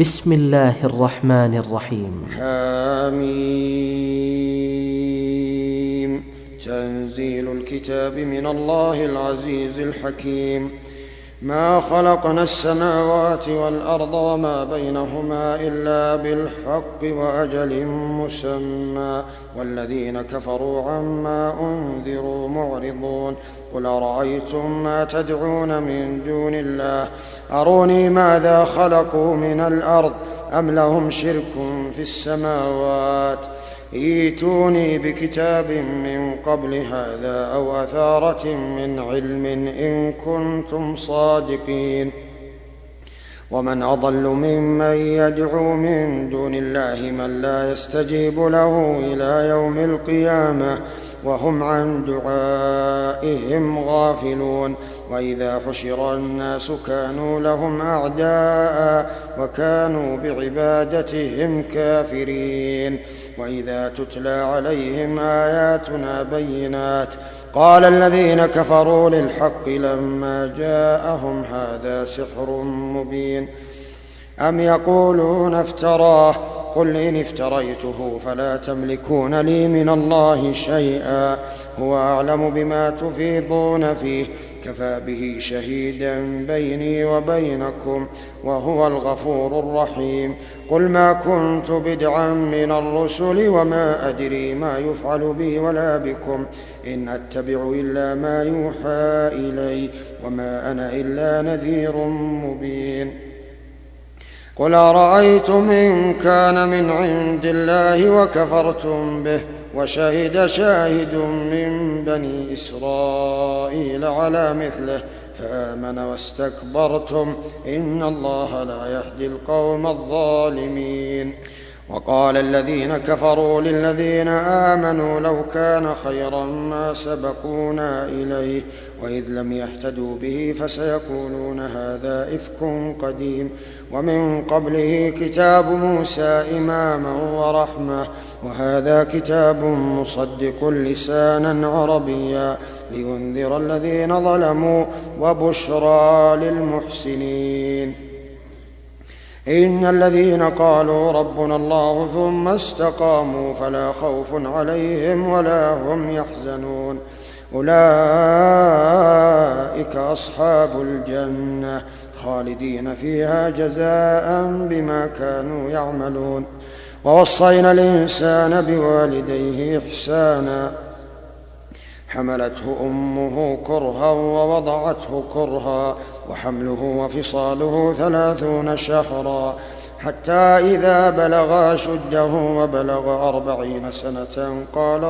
بسم الله الرحمن الرحيم. حميم. تنزيل الكتاب من الله العزيز الحكيم. ما خلقنا السماوات والأرض وما بينهما إلا بالحق وأجل مسمى والذين كفروا عما أنذروا معرضون. قل أرأيتم ما تدعون من دون الله أروني ماذا خلقوا من الأرض أم لهم شرك في السماوات ائتوني بكتاب من قبل هذا أو أثارة من علم إن كنتم صادقين. ومن أضل ممن يدعو من دون الله من لا يستجيب له إلى يوم القيامة وهم عن دعائهم غافلون. وإذا حشر الناس كانوا لهم أعداء وكانوا بعبادتهم كافرين. وإذا تتلى عليهم آياتنا بينات قال الذين كفروا للحق لما جاءهم هذا سحر مبين أم يقولون افتراه قل إن افتريته فلا تملكون لي من الله شيئا هو أعلم بما تفيضون فيه كفى به شهيدا بيني وبينكم وهو الغفور الرحيم. قل ما كنت بدعا من الرسل وما أدري ما يفعل بي ولا بكم إن أتبع إلا ما يوحى إلي وما أنا إلا نذير مبين. قل أرأيتم إن كان من عند الله وكفرتم به وشهد شاهد من بني إسرائيل على مثله فآمن واستكبرتم إن الله لا يهدي القوم الظالمين. وقال الذين كفروا للذين آمنوا لو كان خيرا ما سبقونا إليه وإذ لم يهتدوا به فسيقولون هذا إفك قديم ومن قبله كتاب موسى إماما ورحمة وهذا كتاب مصدق لسانا عربيا لينذر الذين ظلموا وبشرى للمحسنين. إن الذين قالوا ربنا الله ثم استقاموا فلا خوف عليهم ولا هم يحزنون أولئك أصحاب الجنة خالدين فيها جزاء بما كانوا يعملون. ووصينا الإنسان بوالديه إحسانا حملته أمه كرها ووضعته كرها وحمله وفصاله 30 شهرا حتى إذا بلغ أشده وبلغ 40 سنة قال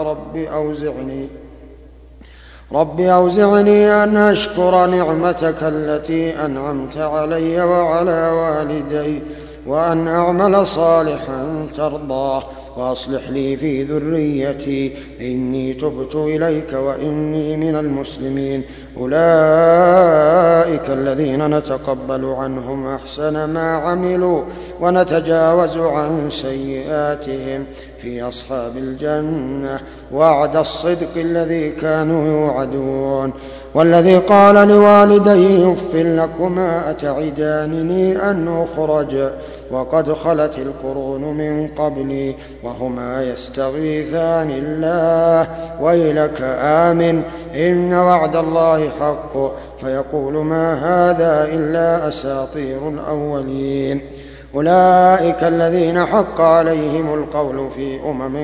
رب أوزعني أن أشكر نعمتك التي أنعمت علي وعلى والدي وأن أعمل صالحا ترضاه وأصلح لي في ذريتي إني تبت إليك وإني من المسلمين. أولئك الذين نتقبل عنهم أحسن ما عملوا ونتجاوز عن سيئاتهم في أصحاب الجنة وعد الصدق الذي كانوا يوعدون. والذي قال لوالديه أف لكما أتعدانني أن أخرج وقد خلت القرون من قبلي وهما يستغيثان الله ويلك آمن إن وعد الله حق فيقول ما هذا إلا أساطير الأولين. أولئك الذين حق عليهم القول في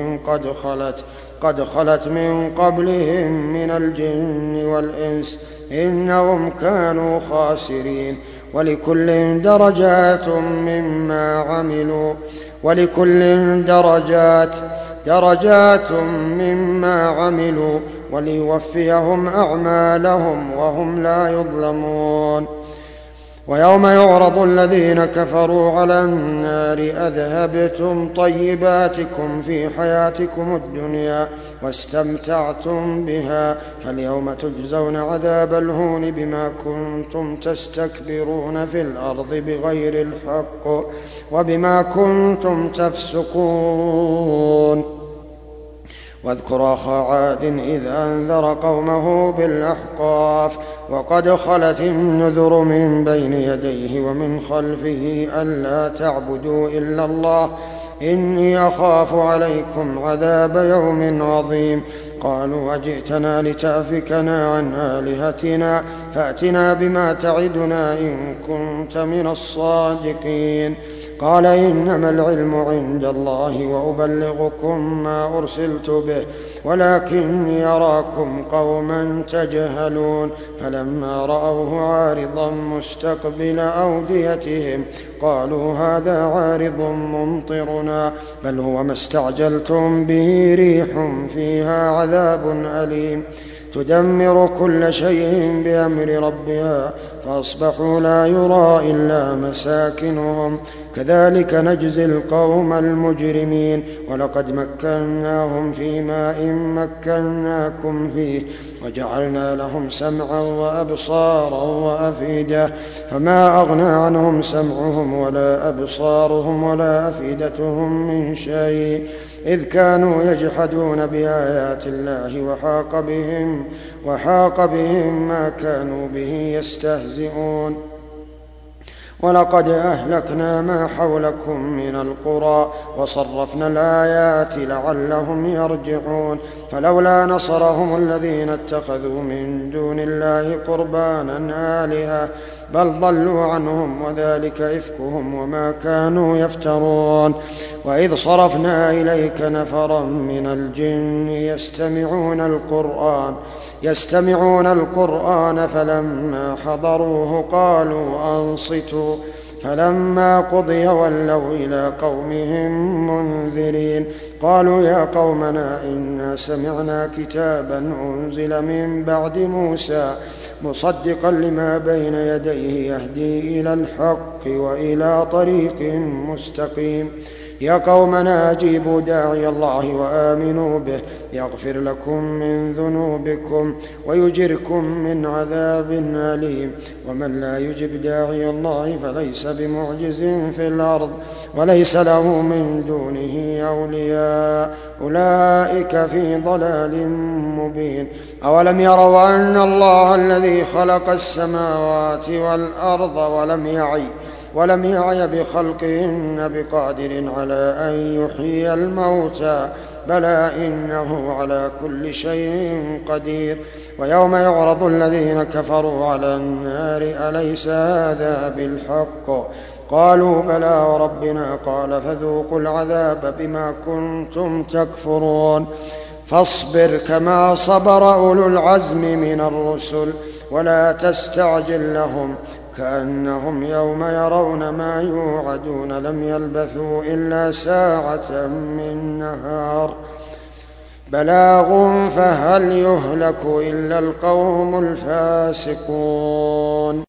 قد خلت من قبلهم من الجن والإنس إنهم كانوا خاسرين. ولكل درجات مما عملوا وليوفيهم أعمالهم وهم لا يظلمون. ويوم يعرض الذين كفروا على النار أذهبتم طيباتكم في حياتكم الدنيا واستمتعتم بها فاليوم تجزون عذاب الهون بما كنتم تستكبرون في الأرض بغير الحق وبما كنتم تفسقون. واذكر أخا عاد إذ أنذر قومه بالأحقاف وقد خلت النذر من بين يديه ومن خلفه ألا تعبدوا إلا الله إني أخاف عليكم عذاب يوم عظيم. قالوا أجئتنا لتأفكنا عن آلهتنا فأتنا بما تعدنا إن كنت من الصادقين. قال إنما العلم عند الله وأبلغكم ما أرسلت به ولكني أراكم قوما تجهلون. فلما رأوه عارضا مستقبل أوديتهم قالوا هذا عارض ممطرنا بل هو ما استعجلتم به ريح فيها عذاب أليم تدمر كل شيء بأمر ربها فأصبحوا لا يرى إلا مساكنهم كذلك نجزي القوم المجرمين. ولقد مكناهم في ماء مكناكم فيه وجعلنا لهم سمعا وأبصارا وأفئدة فما أغنى عنهم سمعهم ولا أبصارهم ولا أفئدتهم من شيء إذ كانوا يجحدون بآيات الله وحاق بهم ما كانوا به يستهزئون. ولقد أهلكنا ما حولكم من القرى وصرفنا الآيات لعلهم يرجعون. فلولا نصرهم الذين اتخذوا من دون الله قربانا آلهة بل ضلوا عنهم وذلك إفكهم وما كانوا يفترون. وإذ صرفنا إليك نفرا من الجن يستمعون القرآن فلما حضروه قالوا أنصتوا فلما قضي ولوا إلى قومهم منذرين. قالوا يا قومنا إنا سمعنا كتابا أنزل من بعد موسى مصدقا لما بين يديه يهدي إلى الحق وإلى طريق مستقيم. يا قومنا أجيبوا داعي الله وآمنوا به يغفر لكم من ذنوبكم ويجركم من عذاب أليم. ومن لا يجب داعي الله فليس بمعجز في الأرض وليس له من دونه أولياء أولئك في ضلال مبين. أولم يروا أن الله الذي خلق السماوات والأرض ولم يعي بخلقهن بقادر على أن يحيي الموتى بلى إنه على كل شيء قدير. ويوم يعرض الذين كفروا على النار أليس هذا بالحق قالوا بلى وربنا قال فذوقوا العذاب بما كنتم تكفرون. فاصبر كما صبر أولو العزم من الرسل ولا تستعجل لهم كأنهم يوم يرون ما يوعدون لم يلبثوا إلا ساعة من نهار بلاغ فهل يهلك إلا القوم الفاسقون.